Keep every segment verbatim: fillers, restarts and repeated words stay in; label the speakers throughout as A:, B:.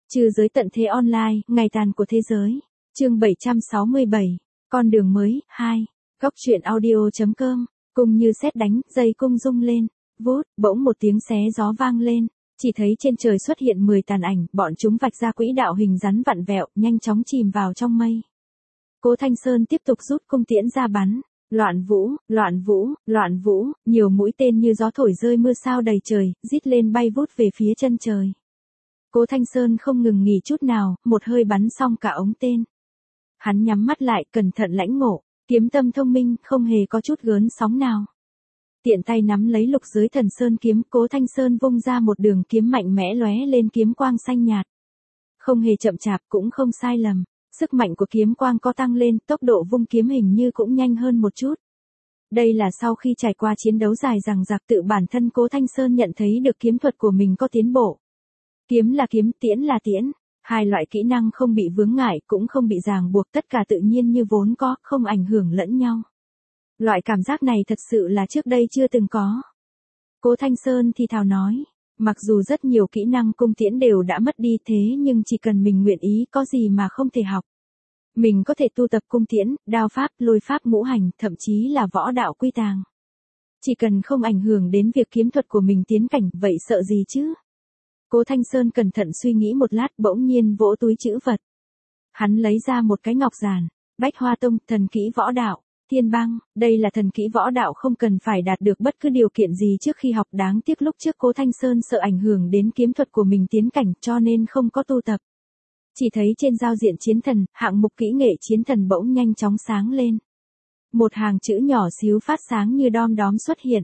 A: Trừ giới tận thế online, ngày tàn của thế giới. Chương bảy trăm sáu mươi bảy. Con đường mới, hai. Góc truyện audio chấm com. Cùng như sét đánh, dây cung rung lên. Vút, bỗng một tiếng xé gió vang lên. Chỉ thấy trên trời xuất hiện mười tàn ảnh, bọn chúng vạch ra quỹ đạo hình rắn vặn vẹo, nhanh chóng chìm vào trong mây. Cố Thanh Sơn tiếp tục rút cung tiễn ra bắn. Loạn vũ, loạn vũ, loạn vũ, nhiều mũi tên như gió thổi rơi mưa sao đầy trời, rít lên bay vút về phía chân trời. Cố Thanh Sơn không ngừng nghỉ chút nào, một hơi bắn xong cả ống tên. Hắn nhắm mắt lại, cẩn thận lãnh ngộ, kiếm tâm thông minh, không hề có chút gớn sóng nào. Tiện tay nắm lấy lục giới thần sơn kiếm, Cố Thanh Sơn vung ra một đường kiếm mạnh mẽ lóe lên kiếm quang xanh nhạt. Không hề chậm chạp cũng không sai lầm, sức mạnh của kiếm quang có tăng lên, tốc độ vung kiếm hình như cũng nhanh hơn một chút. Đây là sau khi trải qua chiến đấu dài dằng dặc tự bản thân Cố Thanh Sơn nhận thấy được kiếm thuật của mình có tiến bộ. Kiếm là kiếm, tiễn là tiễn, hai loại kỹ năng không bị vướng ngại cũng không bị ràng buộc, tất cả tự nhiên như vốn có, không ảnh hưởng lẫn nhau. Loại cảm giác này thật sự là trước đây chưa từng có. Cố Thanh Sơn thì thào nói, mặc dù rất nhiều kỹ năng cung tiễn đều đã mất đi thế nhưng chỉ cần mình nguyện ý có gì mà không thể học. Mình có thể tu tập cung tiễn, đao pháp, lôi pháp ngũ hành, thậm chí là võ đạo quy tàng. Chỉ cần không ảnh hưởng đến việc kiếm thuật của mình tiến cảnh, vậy sợ gì chứ? Cố Thanh Sơn cẩn thận suy nghĩ một lát, bỗng nhiên vỗ túi trữ vật. Hắn lấy ra một cái ngọc giản, Bách Hoa Tông, thần kỹ võ đạo, Thiên Băng, đây là thần kỹ võ đạo không cần phải đạt được bất cứ điều kiện gì trước khi học, đáng tiếc lúc trước Cố Thanh Sơn sợ ảnh hưởng đến kiếm thuật của mình tiến cảnh cho nên không có tu tập. Chỉ thấy trên giao diện chiến thần, hạng mục kỹ nghệ chiến thần bỗng nhanh chóng sáng lên. Một hàng chữ nhỏ xíu phát sáng như đom đóm xuất hiện.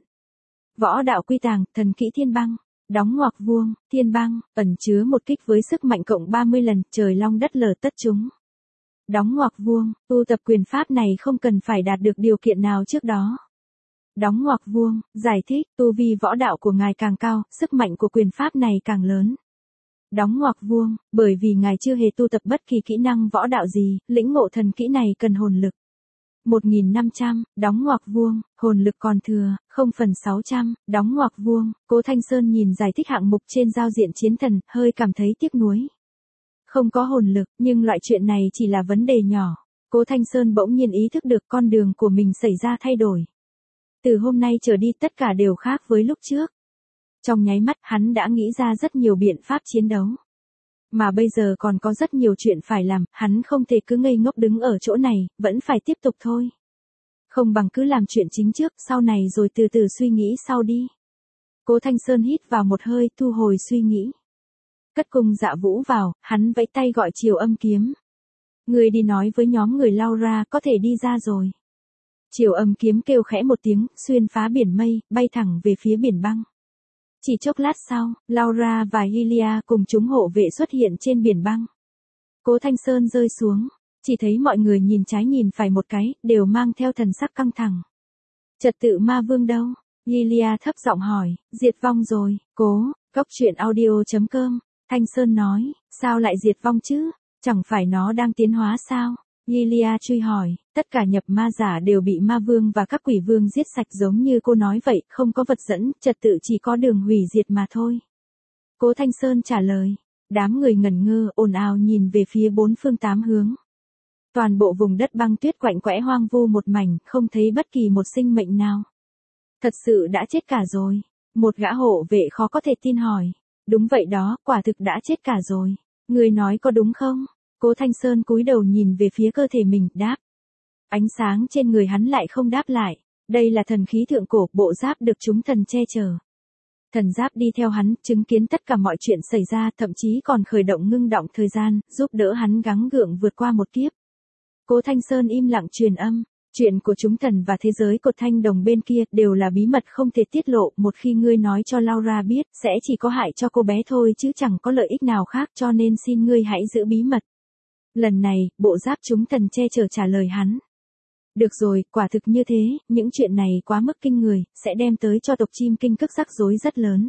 A: Võ đạo quy tàng, thần kỹ Thiên Băng. Đóng ngoặc vuông, Thiên Băng, ẩn chứa một kích với sức mạnh cộng ba mươi lần, trời long đất lở tất chúng. Đóng ngoặc vuông, tu tập quyền pháp này không cần phải đạt được điều kiện nào trước đó. Đóng ngoặc vuông, giải thích, tu vi võ đạo của ngài càng cao, sức mạnh của quyền pháp này càng lớn. Đóng ngoặc vuông, bởi vì ngài chưa hề tu tập bất kỳ kỹ năng võ đạo gì, lĩnh ngộ thần kỹ này cần hồn lực. một nghìn năm trăm, đóng ngoặc vuông, hồn lực còn thừa, không phần sáu trăm, đóng ngoặc vuông. Cố Thanh Sơn nhìn giải thích hạng mục trên giao diện chiến thần, hơi cảm thấy tiếc nuối. Không có hồn lực, nhưng loại chuyện này chỉ là vấn đề nhỏ. Cố Thanh Sơn bỗng nhiên ý thức được con đường của mình xảy ra thay đổi. Từ hôm nay trở đi tất cả đều khác với lúc trước. Trong nháy mắt hắn đã nghĩ ra rất nhiều biện pháp chiến đấu. Mà bây giờ còn có rất nhiều chuyện phải làm, hắn không thể cứ ngây ngốc đứng ở chỗ này, vẫn phải tiếp tục thôi. Không bằng cứ làm chuyện chính trước, sau này rồi từ từ suy nghĩ sau đi. Cố Thanh Sơn hít vào một hơi, thu hồi suy nghĩ. Cất cung Dạ Vũ vào, hắn vẫy tay gọi Triều Âm Kiếm. Người đi nói với nhóm người Laura có thể đi ra rồi. Triều Âm Kiếm kêu khẽ một tiếng, xuyên phá biển mây, bay thẳng về phía biển băng. Chỉ chốc lát sau, Laura và Hylia cùng chúng hộ vệ xuất hiện trên biển băng. Cố Thanh Sơn rơi xuống, chỉ thấy mọi người nhìn trái nhìn phải một cái, đều mang theo thần sắc căng thẳng. Trật tự ma vương đâu? Hylia thấp giọng hỏi, diệt vong rồi, cố, góc truyện audio chấm com. Thanh Sơn nói, sao lại diệt vong chứ? Chẳng phải nó đang tiến hóa sao? Hylia truy hỏi, tất cả nhập ma giả đều bị ma vương và các quỷ vương giết sạch giống như cô nói vậy, không có vật dẫn, trật tự chỉ có đường hủy diệt mà thôi. Cố Thanh Sơn trả lời, đám người ngẩn ngơ, ồn ào nhìn về phía bốn phương tám hướng. Toàn bộ vùng đất băng tuyết quạnh quẽ hoang vu một mảnh, không thấy bất kỳ một sinh mệnh nào. Thật sự đã chết cả rồi. Một gã hộ vệ khó có thể tin hỏi, đúng vậy đó, quả thực đã chết cả rồi. Người nói có đúng không? Cố Thanh Sơn cúi đầu nhìn về phía cơ thể mình, đáp. Ánh sáng trên người hắn lại không đáp lại. Đây là thần khí thượng cổ, bộ giáp được chúng thần che chở. Thần giáp đi theo hắn, chứng kiến tất cả mọi chuyện xảy ra, thậm chí còn khởi động ngưng động thời gian, giúp đỡ hắn gắng gượng vượt qua một kiếp. Cố Thanh Sơn im lặng truyền âm. Chuyện của chúng thần và thế giới cột thanh đồng bên kia đều là bí mật không thể tiết lộ, một khi ngươi nói cho Laura biết, sẽ chỉ có hại cho cô bé thôi chứ chẳng có lợi ích nào khác, cho nên xin ngươi hãy giữ bí mật. Lần này, bộ giáp chúng thần che chở trả lời hắn. Được rồi, quả thực như thế, những chuyện này quá mức kinh người, sẽ đem tới cho tộc chim kinh cức rắc rối rất lớn.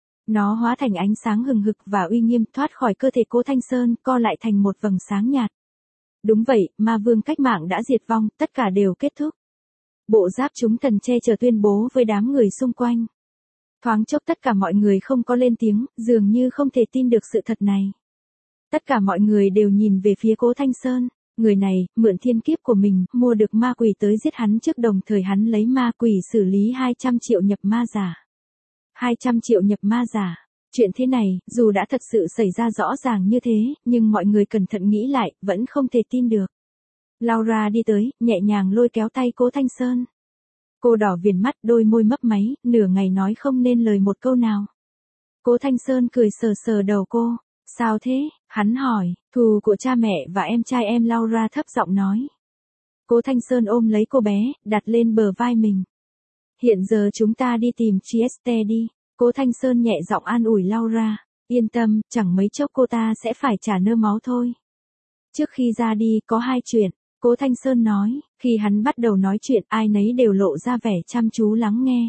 A: Nó hóa thành ánh sáng hừng hực và uy nghiêm thoát khỏi cơ thể Cố Thanh Sơn, co lại thành một vầng sáng nhạt. Đúng vậy, ma vương cách mạng đã diệt vong, tất cả đều kết thúc. Bộ giáp chúng thần che chở tuyên bố với đám người xung quanh. Thoáng chốc tất cả mọi người không có lên tiếng, dường như không thể tin được sự thật này. Tất cả mọi người đều nhìn về phía Cố Thanh Sơn. Người này, mượn thiên kiếp của mình, mua được ma quỷ tới giết hắn trước, đồng thời hắn lấy ma quỷ xử lý hai trăm triệu nhập ma giả. hai trăm triệu nhập ma giả. Chuyện thế này, dù đã thật sự xảy ra rõ ràng như thế, nhưng mọi người cẩn thận nghĩ lại, vẫn không thể tin được. Laura đi tới, nhẹ nhàng lôi kéo tay Cố Thanh Sơn. Cô đỏ viền mắt, đôi môi mấp máy, nửa ngày nói không nên lời một câu nào. Cố Thanh Sơn cười sờ sờ đầu cô. Sao thế? Hắn hỏi. Thù của cha mẹ và em trai em, Laura thấp giọng nói. Cố Thanh Sơn ôm lấy cô bé, đặt lên bờ vai mình. Hiện giờ chúng ta đi tìm Trieste đi. Cố Thanh Sơn nhẹ giọng an ủi Laura. Yên tâm, chẳng mấy chốc cô ta sẽ phải trả nơ máu thôi. Trước khi ra đi, có hai chuyện. Cố Thanh Sơn nói. Khi hắn bắt đầu nói chuyện, ai nấy đều lộ ra vẻ chăm chú lắng nghe.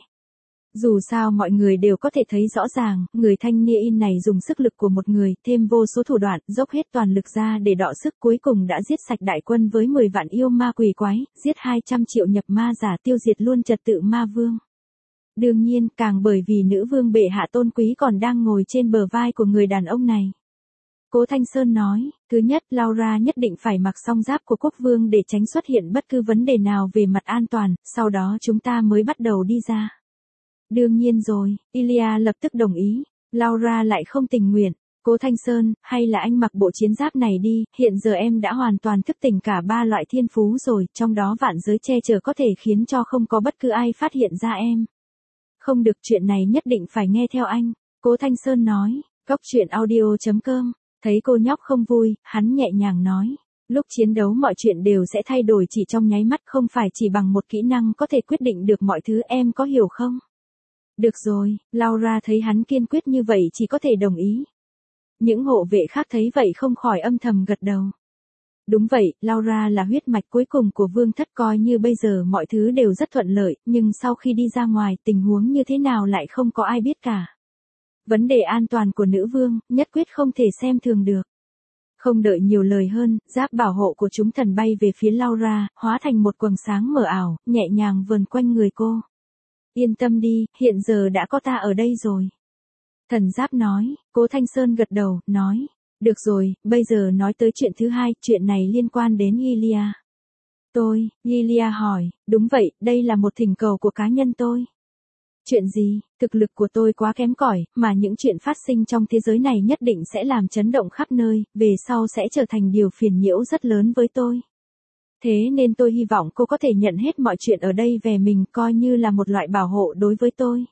A: Dù sao mọi người đều có thể thấy rõ ràng, người thanh niên này dùng sức lực của một người, thêm vô số thủ đoạn, dốc hết toàn lực ra để đọ sức, cuối cùng đã giết sạch đại quân với mười vạn yêu ma quỷ quái, giết hai trăm triệu nhập ma giả, tiêu diệt luôn trật tự ma vương. Đương nhiên, càng bởi vì nữ vương bệ hạ tôn quý còn đang ngồi trên bờ vai của người đàn ông này. Cố Thanh Sơn nói, thứ nhất, Laura nhất định phải mặc song giáp của quốc vương để tránh xuất hiện bất cứ vấn đề nào về mặt an toàn, sau đó chúng ta mới bắt đầu đi ra. Đương nhiên rồi, Ilya lập tức đồng ý. Laura lại không tình nguyện. Cố Thanh Sơn, hay là anh mặc bộ chiến giáp này đi, hiện giờ em đã hoàn toàn thức tỉnh cả ba loại thiên phú rồi, trong đó vạn giới che chở có thể khiến cho không có bất cứ ai phát hiện ra em. Không được, chuyện này nhất định phải nghe theo anh. Cố Thanh Sơn nói. Góc truyện audio chấm com. Thấy cô nhóc không vui, hắn nhẹ nhàng nói. Lúc chiến đấu mọi chuyện đều sẽ thay đổi chỉ trong nháy mắt, không phải chỉ bằng một kỹ năng có thể quyết định được mọi thứ, em có hiểu không? Được rồi, Laura thấy hắn kiên quyết như vậy chỉ có thể đồng ý. Những hộ vệ khác thấy vậy không khỏi âm thầm gật đầu. Đúng vậy, Laura là huyết mạch cuối cùng của vương thất, coi như bây giờ mọi thứ đều rất thuận lợi, nhưng sau khi đi ra ngoài tình huống như thế nào lại không có ai biết cả. Vấn đề an toàn của nữ vương, nhất quyết không thể xem thường được. Không đợi nhiều lời hơn, giáp bảo hộ của chúng thần bay về phía Laura, hóa thành một quầng sáng mờ ảo, nhẹ nhàng vờn quanh người cô. Yên tâm đi, hiện giờ đã có ta ở đây rồi. Thần giáp nói. Cố Thanh Sơn gật đầu, nói. Được rồi, bây giờ nói tới chuyện thứ hai, chuyện này liên quan đến Ilya. Tôi, Ilya hỏi, đúng vậy, đây là một thỉnh cầu của cá nhân tôi. Chuyện gì? Thực lực của tôi quá kém cỏi, mà những chuyện phát sinh trong thế giới này nhất định sẽ làm chấn động khắp nơi, về sau sẽ trở thành điều phiền nhiễu rất lớn với tôi. Thế nên tôi hy vọng cô có thể nhận hết mọi chuyện ở đây về mình, coi như là một loại bảo hộ đối với tôi.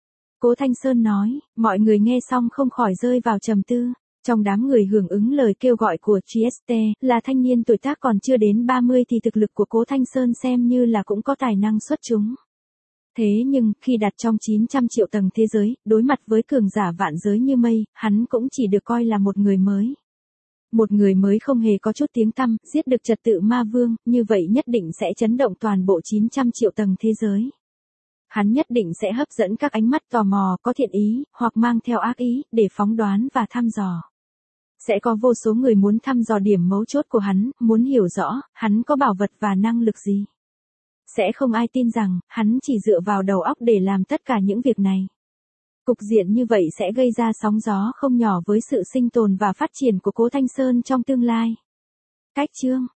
A: Cố Thanh Sơn nói. Mọi người nghe xong không khỏi rơi vào trầm tư. Trong đám người hưởng ứng lời kêu gọi của Trieste, là thanh niên tuổi tác còn chưa đến ba mươi thì thực lực của Cố Thanh Sơn xem như là cũng có tài năng xuất chúng. Thế nhưng, khi đặt trong chín trăm triệu tầng thế giới, đối mặt với cường giả vạn giới như mây, hắn cũng chỉ được coi là một người mới. Một người mới không hề có chút tiếng tăm, giết được trật tự ma vương, như vậy nhất định sẽ chấn động toàn bộ chín trăm triệu tầng thế giới. Hắn nhất định sẽ hấp dẫn các ánh mắt tò mò, có thiện ý, hoặc mang theo ác ý, để phóng đoán và thăm dò. Sẽ có vô số người muốn thăm dò điểm mấu chốt của hắn, muốn hiểu rõ, hắn có bảo vật và năng lực gì. Sẽ không ai tin rằng, hắn chỉ dựa vào đầu óc để làm tất cả những việc này. Cục diện như vậy sẽ gây ra sóng gió không nhỏ với sự sinh tồn và phát triển của Cố Thanh Sơn trong tương lai. Cách chương